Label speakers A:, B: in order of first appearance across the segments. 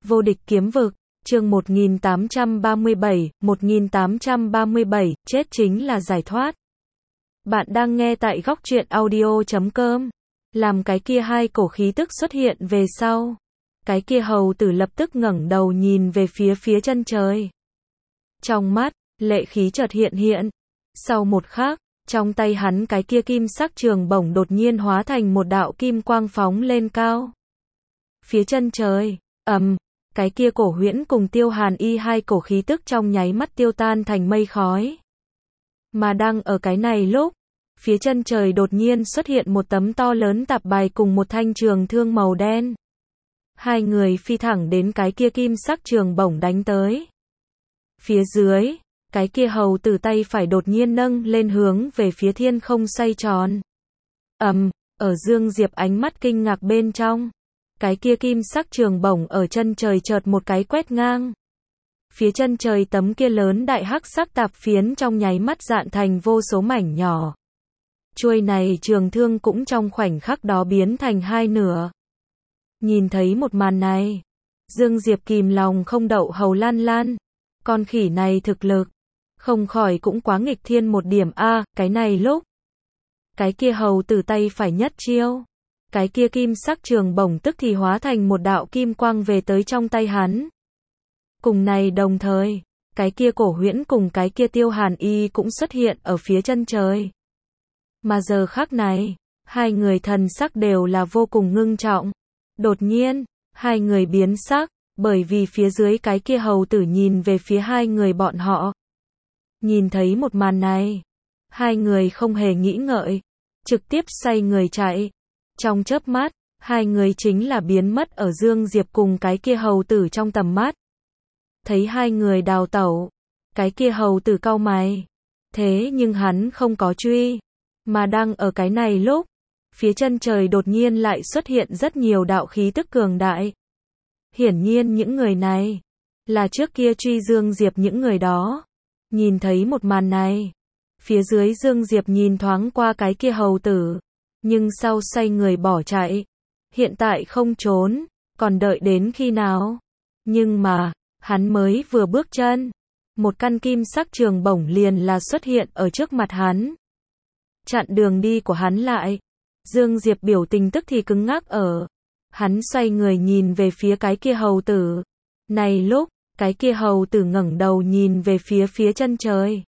A: Vô địch kiếm vực, chương 1837, chết chính là giải thoát. Bạn đang nghe tại góc truyện audio.com. Làm cái kia hai cổ khí tức xuất hiện về sau. Cái kia hầu tử lập tức ngẩng đầu nhìn về phía chân trời. Trong mắt, lệ khí chợt hiện. Sau một khắc, trong tay hắn cái kia kim sắc trường bổng đột nhiên hóa thành một đạo kim quang phóng lên cao. Phía chân trời, cái kia cổ huyễn cùng Tiêu Hàn Y hai cổ khí tức trong nháy mắt tiêu tan thành mây khói. Mà đang ở cái này lúc, phía chân trời đột nhiên xuất hiện một tấm to lớn tạp bài cùng một thanh trường thương màu đen. Hai người phi thẳng đến cái kia kim sắc trường bổng đánh tới. Phía dưới, cái kia hầu tử tay phải đột nhiên nâng lên hướng về phía thiên không xoay tròn. Ở Dương Diệp ánh mắt kinh ngạc bên trong, cái kia kim sắc trường bổng ở chân trời chợt một cái quét ngang. Phía chân trời tấm kia lớn đại hắc sắc tạp phiến trong nháy mắt dạn thành vô số mảnh nhỏ. Chuôi này trường thương cũng trong khoảnh khắc đó biến thành hai nửa. Nhìn thấy một màn này, Dương Diệp kìm lòng không đậu hầu lan. Con khỉ này thực lực, không khỏi cũng quá nghịch thiên một điểm a. Cái này lúc, cái kia hầu tử tay phải nhất chiêu. Cái kia kim sắc trường bổng tức thì hóa thành một đạo kim quang về tới trong tay hắn. Cùng này đồng thời, cái kia cổ huyễn cùng cái kia Tiêu Hàn Y cũng xuất hiện ở phía chân trời. Mà giờ khắc này, hai người thần sắc đều là vô cùng ngưng trọng. Đột nhiên, hai người biến sắc, bởi vì phía dưới cái kia hầu tử nhìn về phía hai người bọn họ. Nhìn thấy một màn này, hai người không hề nghĩ ngợi, trực tiếp xoay người chạy. Trong chớp mắt, hai người chính là biến mất ở Dương Diệp cùng cái kia hầu tử trong tầm mắt. Thấy hai người đào tẩu, cái kia hầu tử cau mày. Thế nhưng hắn không có truy, mà đang ở cái này lúc, phía chân trời đột nhiên lại xuất hiện rất nhiều đạo khí tức cường đại. Hiển nhiên những người này là trước kia truy Dương Diệp những người đó. Nhìn thấy một màn này, phía dưới Dương Diệp nhìn thoáng qua cái kia hầu tử, nhưng sau xoay người bỏ chạy. Hiện tại không trốn, còn đợi đến khi nào? Nhưng mà, hắn mới vừa bước chân, một căn kim sắc trường bổng liền là xuất hiện ở trước mặt hắn. Chặn đường đi của hắn lại. Dương Diệp biểu tình tức thì cứng ngắc ở. Hắn xoay người nhìn về phía cái kia hầu tử. Này lúc, cái kia hầu tử ngẩng đầu nhìn về phía chân trời.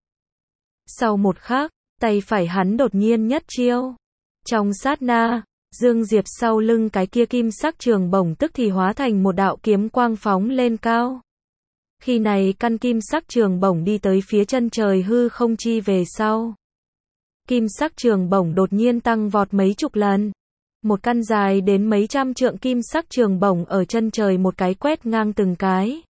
A: Sau một khắc, tay phải hắn đột nhiên nhất chiêu. Trong sát na, Dương Diệp sau lưng cái kia kim sắc trường bổng tức thì hóa thành một đạo kiếm quang phóng lên cao. Khi này căn kim sắc trường bổng đi tới phía chân trời hư không chi về sau. Kim sắc trường bổng đột nhiên tăng vọt mấy chục lần. Một căn dài đến mấy trăm trượng kim sắc trường bổng ở chân trời một cái quét ngang từng cái.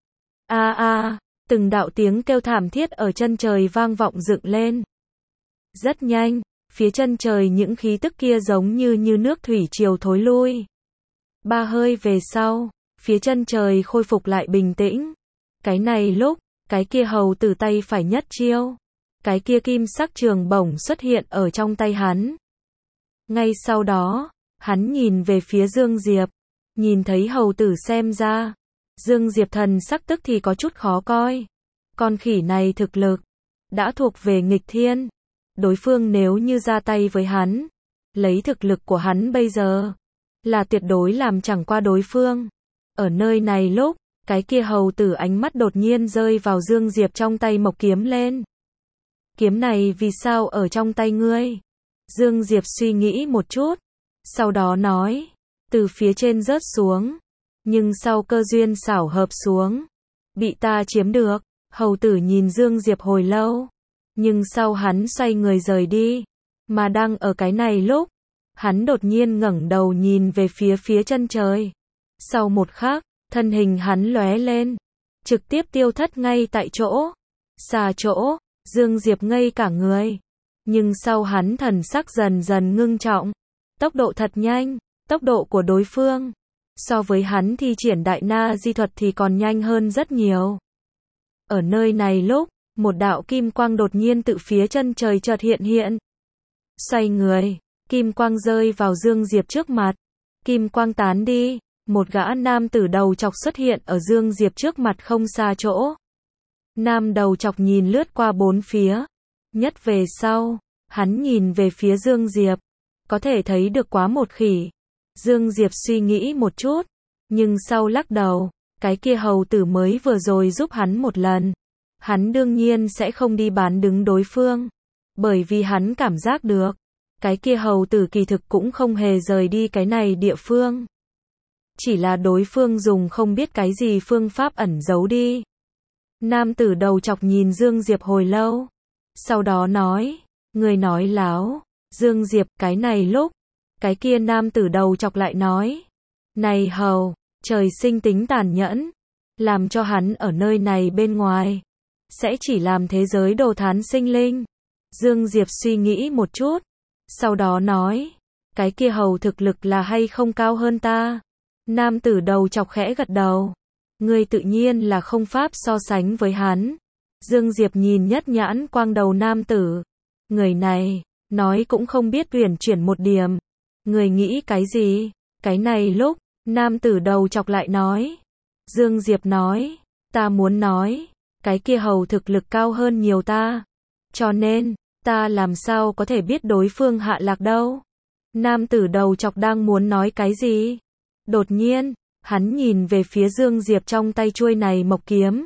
A: Từng đạo tiếng kêu thảm thiết ở chân trời vang vọng dựng lên. Rất nhanh, phía chân trời những khí tức kia giống như nước thủy triều thối lui. Ba hơi về sau, phía chân trời khôi phục lại bình tĩnh. Cái này lúc, cái kia hầu tử tay phải nhất chiêu. Cái kia kim sắc trường bổng xuất hiện ở trong tay hắn. Ngay sau đó, hắn nhìn về phía Dương Diệp. Nhìn thấy hầu tử xem ra, Dương Diệp thần sắc tức thì có chút khó coi. Con khỉ này thực lực đã thuộc về nghịch thiên. Đối phương nếu như ra tay với hắn, lấy thực lực của hắn bây giờ, là tuyệt đối làm chẳng qua đối phương. Ở nơi này lúc, cái kia hầu tử ánh mắt đột nhiên rơi vào Dương Diệp trong tay mộc kiếm lên. Kiếm này vì sao ở trong tay ngươi? Dương Diệp suy nghĩ một chút, sau đó nói, từ phía trên rớt xuống, nhưng sau cơ duyên xảo hợp xuống, bị ta chiếm được. Hầu tử nhìn Dương Diệp hồi lâu, nhưng sau hắn xoay người rời đi, mà đang ở cái này lúc, hắn đột nhiên ngẩng đầu nhìn về phía chân trời. Sau một khắc, thân hình hắn lóe lên, trực tiếp tiêu thất ngay tại chỗ. Xa chỗ, Dương Diệp ngây cả người, nhưng sau hắn thần sắc dần dần ngưng trọng. Tốc độ thật nhanh, tốc độ của đối phương, so với hắn thi triển đại na di thuật thì còn nhanh hơn rất nhiều. Ở nơi này lúc, một đạo kim quang đột nhiên tự phía chân trời chợt hiện. Xoay người, kim quang rơi vào Dương Diệp trước mặt. Kim quang tán đi, một gã nam tử đầu chọc xuất hiện ở Dương Diệp trước mặt không xa chỗ. Nam đầu chọc nhìn lướt qua bốn phía. Nhất về sau, hắn nhìn về phía Dương Diệp. Có thể thấy được quá một khỉ. Dương Diệp suy nghĩ một chút. Nhưng sau lắc đầu, cái kia hầu tử mới vừa rồi giúp hắn một lần. Hắn đương nhiên sẽ không đi bán đứng đối phương. Bởi vì hắn cảm giác được. Cái kia hầu tử kỳ thực cũng không hề rời đi cái này địa phương. Chỉ là đối phương dùng không biết cái gì phương pháp ẩn giấu đi. Nam tử đầu chọc nhìn Dương Diệp hồi lâu. Sau đó nói, người nói láo. Dương Diệp, cái này lúc. Cái kia nam tử đầu chọc lại nói. Này hầu, trời sinh tính tàn nhẫn. Làm cho hắn ở nơi này bên ngoài. Sẽ chỉ làm thế giới đồ thán sinh linh. Dương Diệp suy nghĩ một chút. Sau đó nói. Cái kia hầu thực lực là hay không cao hơn ta? Nam tử đầu chọc khẽ gật đầu. Ngươi tự nhiên là không pháp so sánh với hắn. Dương Diệp nhìn nhất nhãn quang đầu nam tử. Người này, nói cũng không biết uyển chuyển một điểm. Người nghĩ cái gì? Cái này lúc, nam tử đầu chọc lại nói. Dương Diệp nói, ta muốn nói, cái kia hầu thực lực cao hơn nhiều ta. Cho nên, ta làm sao có thể biết đối phương hạ lạc đâu? Nam tử đầu chọc đang muốn nói cái gì? Đột nhiên, hắn nhìn về phía Dương Diệp trong tay chuôi này mộc kiếm.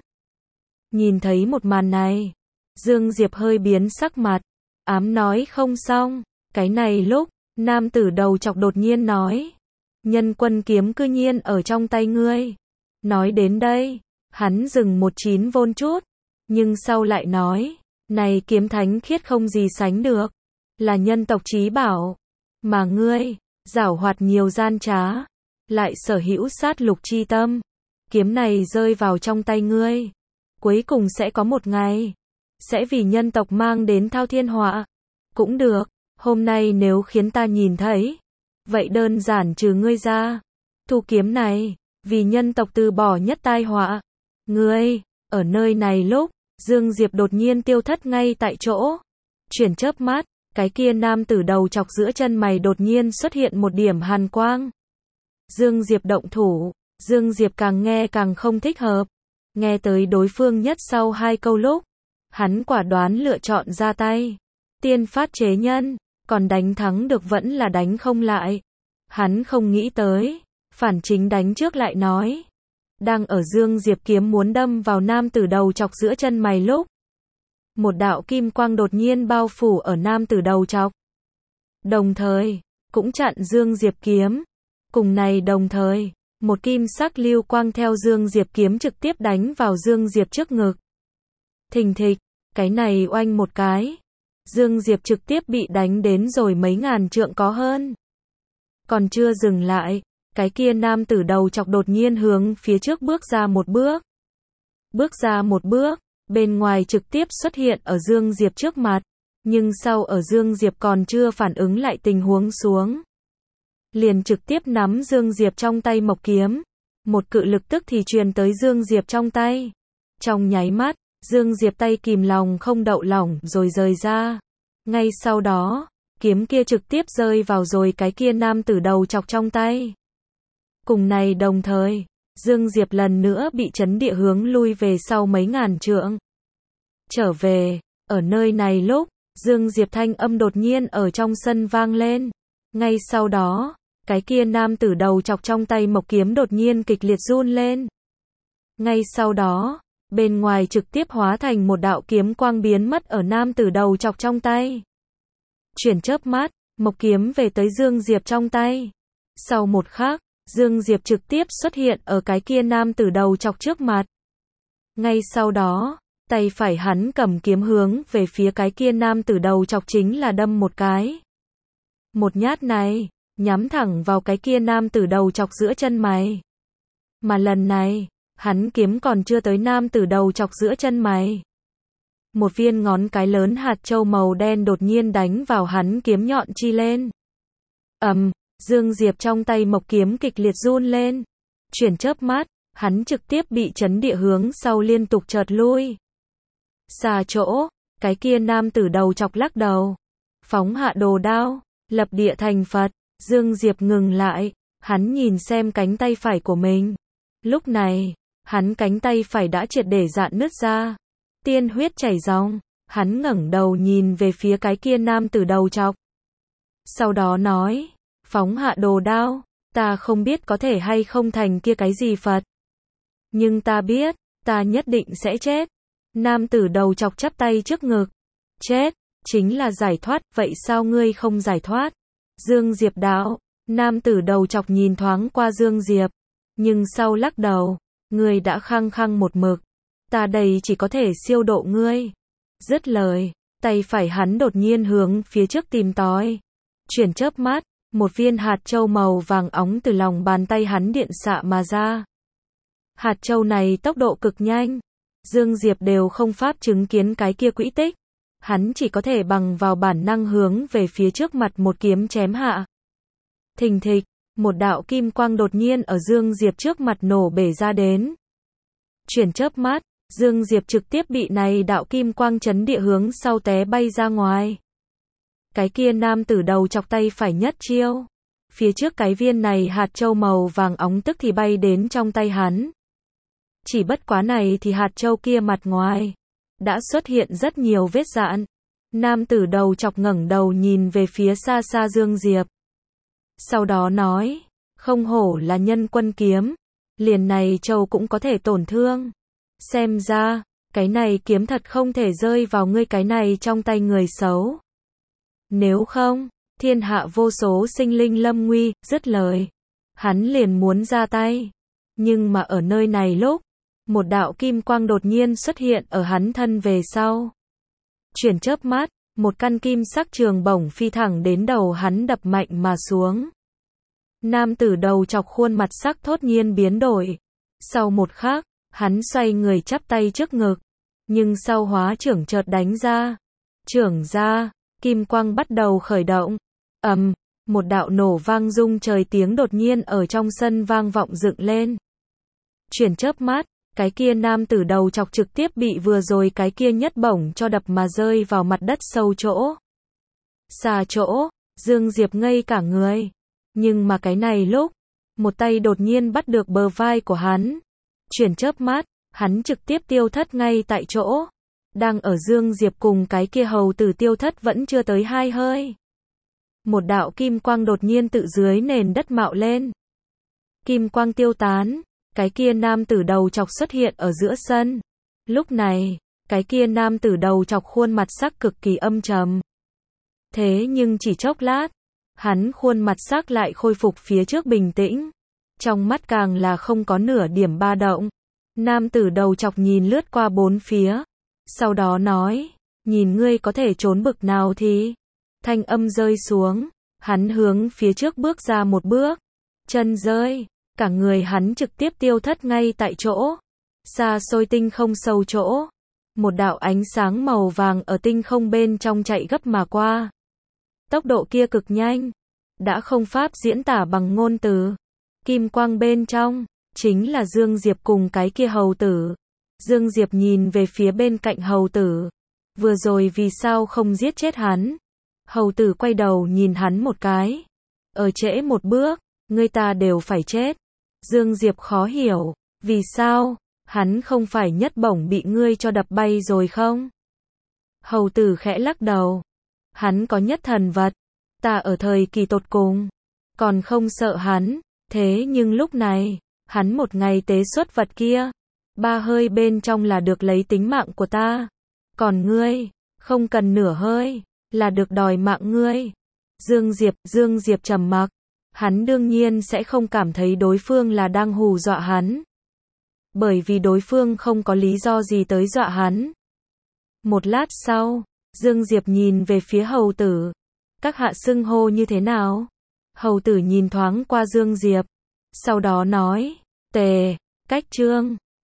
A: Nhìn thấy một màn này, Dương Diệp hơi biến sắc mặt, ám nói không xong. Cái này lúc, nam tử đầu chọc đột nhiên nói, nhân quân kiếm cư nhiên ở trong tay ngươi. Nói đến đây, hắn dừng một chín vôn chút, nhưng sau lại nói, này kiếm thánh khiết không gì sánh được, là nhân tộc chí bảo, mà ngươi, giảo hoạt nhiều gian trá, lại sở hữu sát lục chi tâm. Kiếm này rơi vào trong tay ngươi, cuối cùng sẽ có một ngày, sẽ vì nhân tộc mang đến thao thiên họa. Cũng được, hôm nay nếu khiến ta nhìn thấy, vậy đơn giản trừ ngươi ra, thu kiếm này, vì nhân tộc từ bỏ nhất tai họa. Ngươi, ở nơi này lúc, Dương Diệp đột nhiên tiêu thất ngay tại chỗ. Chuyển chớp mắt, cái kia nam tử đầu chọc giữa chân mày đột nhiên xuất hiện một điểm hàn quang. Dương Diệp động thủ, Dương Diệp càng nghe càng không thích hợp. Nghe tới đối phương nhất sau hai câu lúc, hắn quả đoán lựa chọn ra tay. Tiên phát chế nhân, còn đánh thắng được vẫn là đánh không lại. Hắn không nghĩ tới, phản chính đánh trước lại nói. Đang ở Dương Diệp kiếm muốn đâm vào nam tử đầu chọc giữa chân mày lúc, một đạo kim quang đột nhiên bao phủ ở nam tử đầu chọc. Đồng thời, cũng chặn Dương Diệp kiếm. Cùng này đồng thời, một kim sắc lưu quang theo Dương Diệp kiếm trực tiếp đánh vào Dương Diệp trước ngực. Thình thịch, cái này oanh một cái. Dương Diệp trực tiếp bị đánh đến rồi mấy ngàn trượng có hơn. Còn chưa dừng lại, cái kia nam tử đầu chọc đột nhiên hướng phía trước bước ra một bước. Bước ra một bước, bên ngoài trực tiếp xuất hiện ở Dương Diệp trước mặt. Nhưng sau ở Dương Diệp còn chưa phản ứng lại tình huống xuống, liền trực tiếp nắm Dương Diệp trong tay mộc kiếm. Một cự lực tức thì truyền tới Dương Diệp trong tay. Trong nháy mắt, Dương Diệp tay kìm lòng không đậu lỏng rồi rời ra. Ngay sau đó, kiếm kia trực tiếp rơi vào rồi cái kia nam tử đầu chọc trong tay. Cùng này đồng thời, Dương Diệp lần nữa bị chấn địa hướng lui về sau mấy ngàn trượng. Trở về, ở nơi này lúc, Dương Diệp thanh âm đột nhiên ở trong sân vang lên. Ngay sau đó, cái kia nam tử đầu chọc trong tay mộc kiếm đột nhiên kịch liệt run lên. Ngay sau đó, bên ngoài trực tiếp hóa thành một đạo kiếm quang biến mất ở nam tử đầu chọc trong tay. Chuyển chớp mắt, mộc kiếm về tới Dương Diệp trong tay. Sau một khắc, Dương Diệp trực tiếp xuất hiện ở cái kia nam tử đầu chọc trước mặt. Ngay sau đó, tay phải hắn cầm kiếm hướng về phía cái kia nam tử đầu chọc chính là đâm một cái. Một nhát này, nhắm thẳng vào cái kia nam tử đầu chọc giữa chân mày. Mà lần này, hắn kiếm còn chưa tới nam tử đầu chọc giữa chân mày. Một viên ngón cái lớn hạt châu màu đen đột nhiên đánh vào hắn kiếm nhọn chi lên. Dương Diệp trong tay mộc kiếm kịch liệt run lên. Chuyển chớp mắt, hắn trực tiếp bị chấn địa hướng sau liên tục chợt lui. Xa chỗ, cái kia nam tử đầu chọc lắc đầu. Phóng hạ đồ đao, lập địa thành Phật. Dương Diệp ngừng lại, Hắn nhìn xem cánh tay phải của mình. Lúc này, hắn cánh tay phải đã triệt để rạn nứt ra. Tiên huyết chảy ròng. Hắn ngẩng đầu nhìn về phía cái kia nam tử đầu trọc. Sau đó nói, phóng hạ đồ đao, ta không biết có thể hay không thành kia cái gì Phật. Nhưng ta biết, ta nhất định sẽ chết. Nam tử đầu trọc chắp tay trước ngực. Chết, chính là giải thoát, vậy sao ngươi không giải thoát? Dương Diệp đạo, nam tử đầu trọc nhìn thoáng qua Dương Diệp, nhưng sau lắc đầu, ngươi đã khăng khăng một mực, ta đây chỉ có thể siêu độ ngươi. Dứt lời, tay phải hắn đột nhiên hướng phía trước tìm tòi. Chuyển chớp mắt, một viên hạt châu màu vàng óng từ lòng bàn tay hắn điện xạ mà ra. Hạt châu này tốc độ cực nhanh, Dương Diệp đều không pháp chứng kiến cái kia quỹ tích. Hắn chỉ có thể bằng vào bản năng hướng về phía trước mặt một kiếm chém hạ. Thình thịch, một đạo kim quang đột nhiên ở Dương Diệp trước mặt nổ bể ra đến. Chuyển chớp mắt, Dương Diệp trực tiếp bị này đạo kim quang chấn địa hướng sau té bay ra ngoài. Cái kia nam tử đầu chọc tay phải nhất chiêu. Phía trước cái viên này hạt châu màu vàng óng tức thì bay đến trong tay hắn. Chỉ bất quá này thì hạt châu kia mặt ngoài đã xuất hiện rất nhiều vết rạn. Nam tử đầu chọc ngẩng đầu nhìn về phía xa xa Dương Diệp. Sau đó nói, không hổ là nhân quân kiếm, liền này châu cũng có thể tổn thương. Xem ra, cái này kiếm thật không thể rơi vào ngươi cái này trong tay người xấu. Nếu không, thiên hạ vô số sinh linh lâm nguy. Dứt lời, hắn liền muốn ra tay. Nhưng mà ở nơi này lúc, một đạo kim quang đột nhiên xuất hiện ở hắn thân về sau. Chuyển chớp mắt, một căn kim sắc trường bổng phi thẳng đến đầu hắn đập mạnh mà xuống. Nam tử đầu chọc khuôn mặt sắc thốt nhiên biến đổi. Sau một khắc, hắn xoay người chắp tay trước ngực. Nhưng sau hóa trưởng chợt đánh ra. Trưởng ra, kim quang bắt đầu khởi động. Một đạo nổ vang rung trời tiếng đột nhiên ở trong sân vang vọng dựng lên. Chuyển chớp mắt, cái kia nam tử đầu chọc trực tiếp bị vừa rồi cái kia nhất bổng cho đập mà rơi vào mặt đất sâu chỗ. Xa chỗ, Dương Diệp ngây cả người. Nhưng mà cái này lúc, một tay đột nhiên bắt được bờ vai của hắn. Chuyển chớp mắt, hắn trực tiếp tiêu thất ngay tại chỗ. Đang ở Dương Diệp cùng cái kia hầu tử tiêu thất vẫn chưa tới 2 hơi. Một đạo kim quang đột nhiên tự dưới nền đất mạo lên. Kim quang tiêu tán, cái kia nam tử đầu chọc xuất hiện ở giữa sân. Lúc này, cái kia nam tử đầu chọc khuôn mặt sắc cực kỳ âm trầm. Thế nhưng chỉ chốc lát, hắn khuôn mặt sắc lại khôi phục phía trước bình tĩnh. Trong mắt càng là không có nửa điểm ba động. Nam tử đầu chọc nhìn lướt qua bốn phía. Sau đó nói, nhìn ngươi có thể trốn bực nào thì. Thanh âm rơi xuống, hắn hướng phía trước bước ra một bước. Chân rơi, cả người hắn trực tiếp tiêu thất ngay tại chỗ. Xa xôi tinh không sâu chỗ. Một đạo ánh sáng màu vàng ở tinh không bên trong chạy gấp mà qua. Tốc độ kia cực nhanh. Đã không pháp diễn tả bằng ngôn từ. Kim quang bên trong, chính là Dương Diệp cùng cái kia hầu tử. Dương Diệp nhìn về phía bên cạnh hầu tử. Vừa rồi vì sao không giết chết hắn? Hầu tử quay đầu nhìn hắn một cái. Ở trễ một bước, người ta đều phải chết. Dương Diệp khó hiểu, vì sao? Hắn không phải nhất bổng bị ngươi cho đập bay rồi không? Hầu tử khẽ lắc đầu. Hắn có nhất thần vật. Ta ở thời kỳ tột cùng, còn không sợ hắn. Thế nhưng lúc này, hắn một ngày tế xuất vật kia. 3 hơi bên trong là được lấy tính mạng của ta. Còn ngươi, không cần nửa hơi, là được đòi mạng ngươi. Dương Diệp trầm mặc. Hắn đương nhiên sẽ không cảm thấy đối phương là đang hù dọa hắn. Bởi vì đối phương không có lý do gì tới dọa hắn. Một lát sau, Dương Diệp nhìn về phía hầu tử. Các hạ xưng hô như thế nào? Hầu tử nhìn thoáng qua Dương Diệp. Sau đó nói, Tề, Cách Trương.